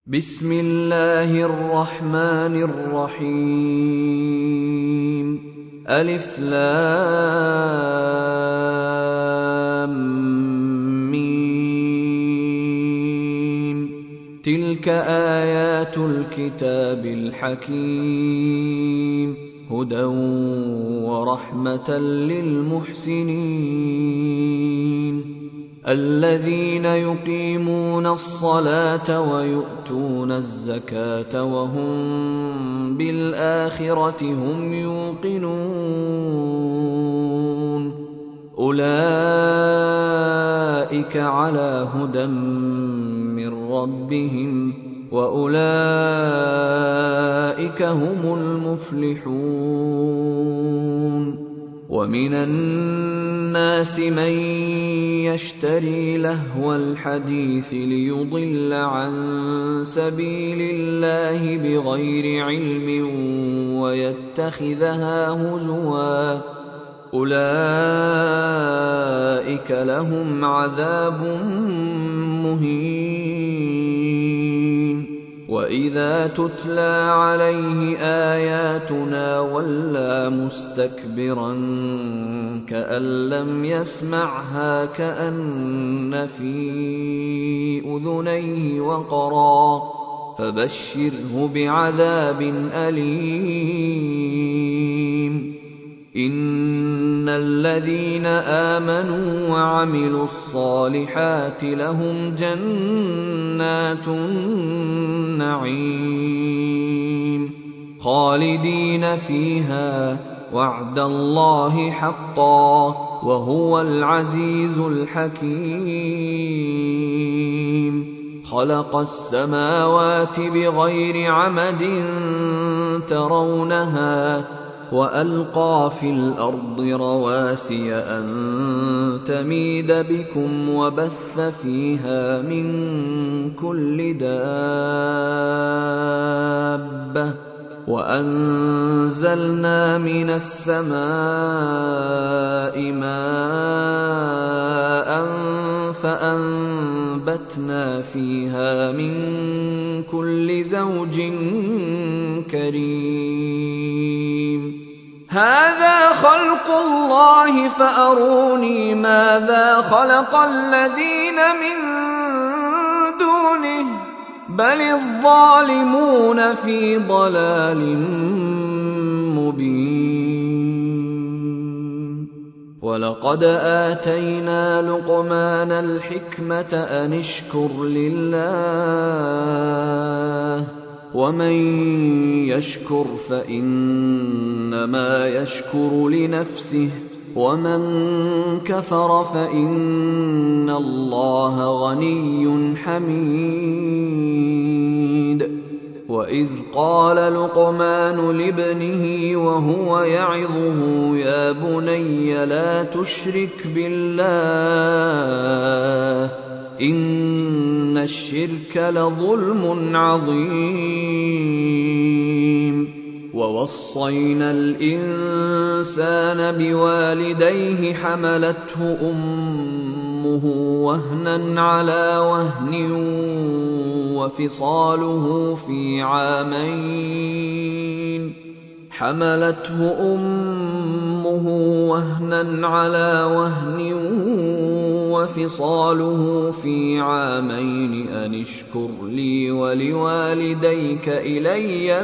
بسم الله الرحمن الرحيم. ألف لام ميم. تلك آيات الكتاب الحكيم، هدى ورحمة للمحسنين الذين يقيمون الصلاة ويؤتون الزكاة وهم بالآخرة هم يوقنون. أولئك على هدى من ربهم وأولئك هم المفلحون. ومن الناس من يشتري لهو الحديث ليضل عن سبيل الله بغير علم ويتخذها هزوا، أولئك لهم عذاب مهين. وإذا تتلى عليه آياتنا ولى مستكبرا كأن لم يسمعها كأن في أذنيه وقرا، فبشره بعذاب أليم. إن الذين آمنوا وعملوا الصالحات لهم جنات النعيم خالدين فيها، وعد الله حقا وهو العزيز الحكيم. خلق السماوات بغير عمد ترونها وألقى في الأرض رواسي أن تميد بكم وبث فيها من كل دابة، وأنزلنا من السماء ماء فأنبتنا فيها من كل زوج كريم. هذا خلق الله فأروني ماذا خلق الذين من دونه، بل الظالمون في ضلال مبين. ولقد آتينا لقمان الحكمة أن اشكر لله، ومن يشكر فإنما يشكر لنفسه، ومن كفر فإن الله غني حميد. وإذ قال لقمان لابنه وهو يعظه يا بني لا تشرك بالله إن الشرك لظلم عظيم. ووصينا الإنسان بوالديه حملته أمه وهنا على وهن وفصاله في عامين، حملته أمه وهنا على وهن وفصاله في عامين أن اشكر لي ولوالديك إلي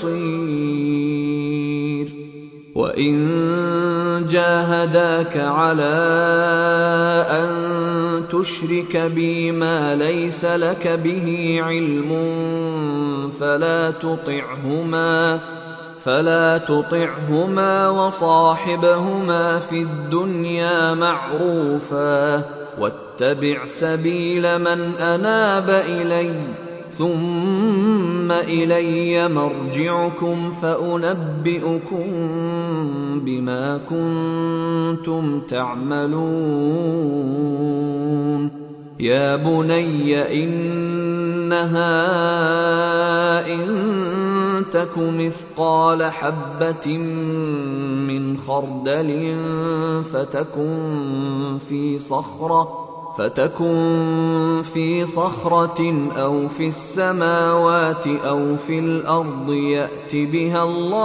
المصير. وإن جاهداك على أن تشرك بي ما ليس لك به علم فلا تطعهما وصاحبهما في الدنيا معروفا، واتبع سبيل من أناب إلي، ثم إلي مرجعكم فأنبئكم بما كنتم تعملون. يا بني إنها إن تك مثقال حبة من خردل فتكن في صخرة فتكن في صخرة أو في السماوات أو في الأرض يأت بها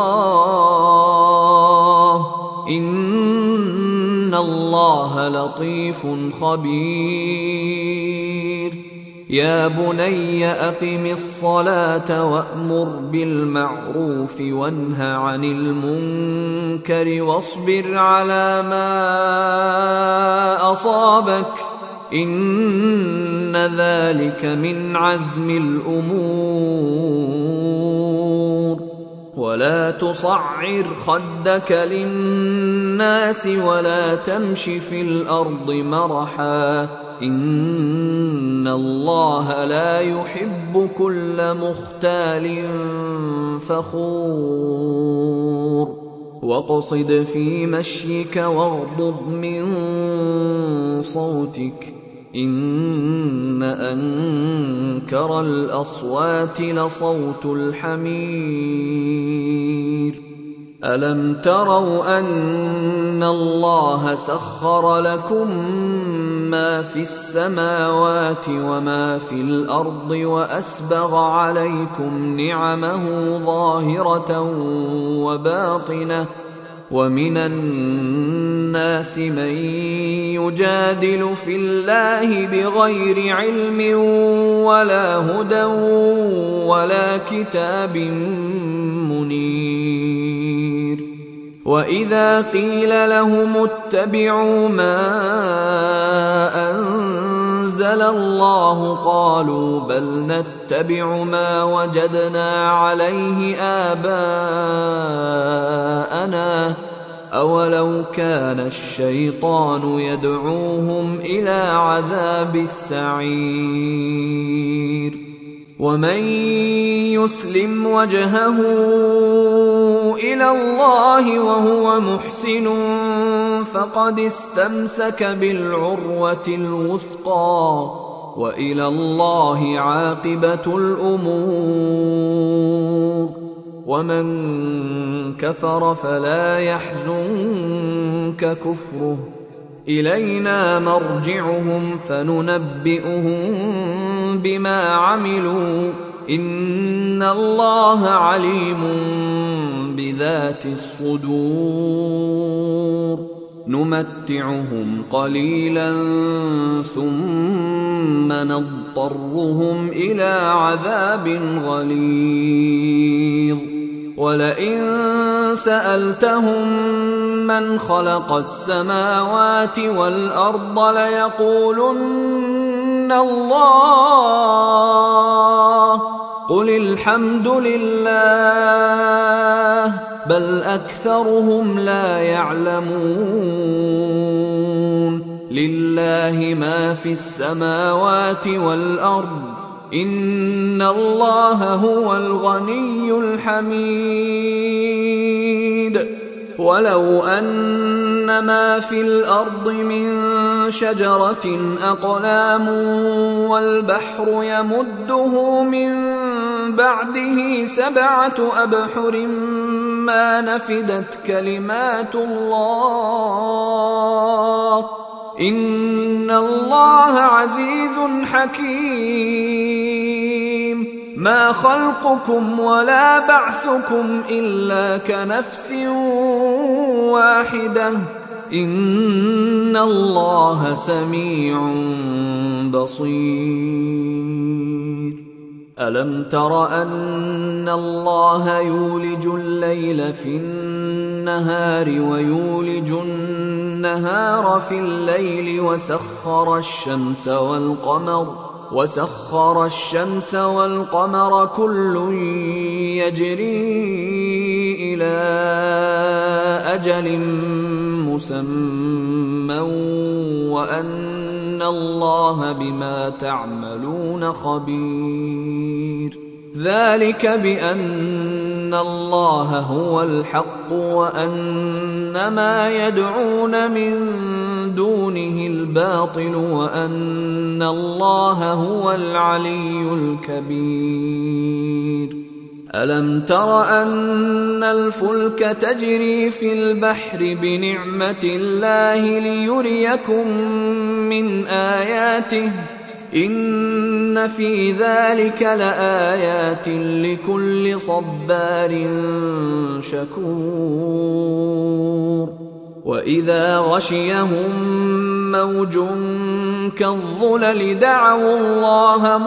الله إن الله لطيف خبير يا بني أقم الصلاة وأمر بالمعروف وانه عن المنكر واصبر على ما أصابك إن ذلك من عزم الأمور ولا تصعر خدك للناس ولا تمش في الأرض مرحا إن الله لا يحب كل مختال فخور واقصد في مشيك واغضض من صوتك إن أنكر الأصوات لصوت الحمير ألم تروا أن الله سخر لكم ما في السماوات وما في الأرض وأسبغ عليكم نعمه ظاهرة وباطنة ومن الناس من يجادل في الله بغير علم ولا هدى ولا كتاب منير وإذا قيل لهم اتبعوا ما أنزل الله قالوا بل نتبع ما وجدنا عليه آباءنا أولو كان الشيطان يدعوهم إلى عذاب السعير ومن يسلم وجهه إلى الله وهو محسن فقد استمسك بالعروة الوثقى وإلى الله عاقبة الأمور ومن كفر فلا يحزنك كفره إلينا مرجعهم فننبئهم بما عملوا إن الله عليم بذات الصدور نمتعهم قليلا ثم نضطرهم إلى عذاب غليظ ولئن سألتهم من خلق السماوات والأرض ليقولن الله قل الحمد لله بل أكثرهم لا يعلمون لله ما في السماوات والأرض إن الله هو الغني الحميد ولو أن ما في الأرض من شجرة أقلام والبحر يمده من بعده 7 أبحر ما نفدت كلمات الله إن الله عزيز حكيم ما خلقكم ولا بعثكم إلا كنفس واحدة إن الله سميع بصير ألم تر أن الله يولج الليل في النهار ويولج النهار في الليل وسخر الشمس والقمر كل يجري إلى أجل مسمى وأن الله بما تعملون خبير ذلك بأن الله هو الحق وأن ما يدعون من دونه الباطل وأن الله هو العلي الكبير ألم تر أن الفلك تجري في البحر بنعمة الله ليريكم من آياته إن في ذلك لآيات لكل صبار شكور وإذا غشيهم موج كالظلل دعوا الله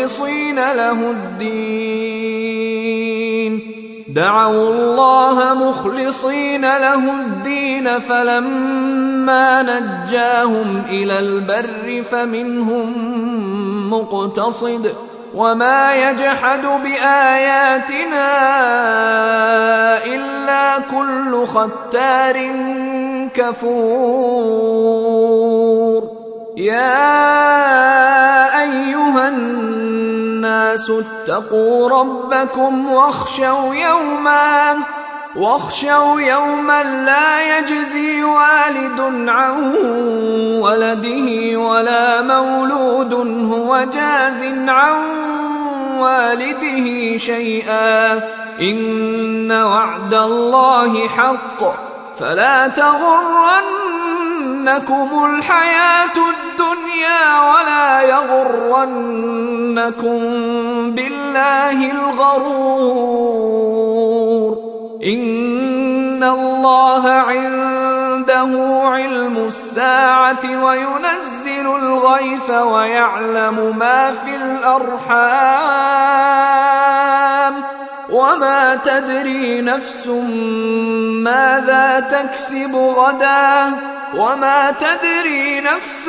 مخلصين له الدين فلما نجاهم إلى البر فمنهم مقتصد وما يجحد بآياتنا إلا كل ختار كفور يا أيها الناس اتقوا ربكم واخشوا يوما لا يجزي والد عن ولده ولا مولود هو جاز عن والده شيئا إن وعد الله حق فلا تغرنكم الحياة الدنيا ولا يغرنكم بالله الغرور إن الله عنده علم الساعة وينزل الغيث ويعلم ما في الأرحام وما تدري نفس ماذا تكسب غدا وما تدري نفس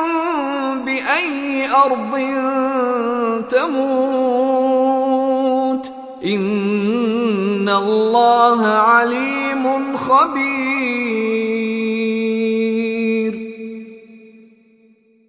بأي أرض تموت إن الله عليم خبير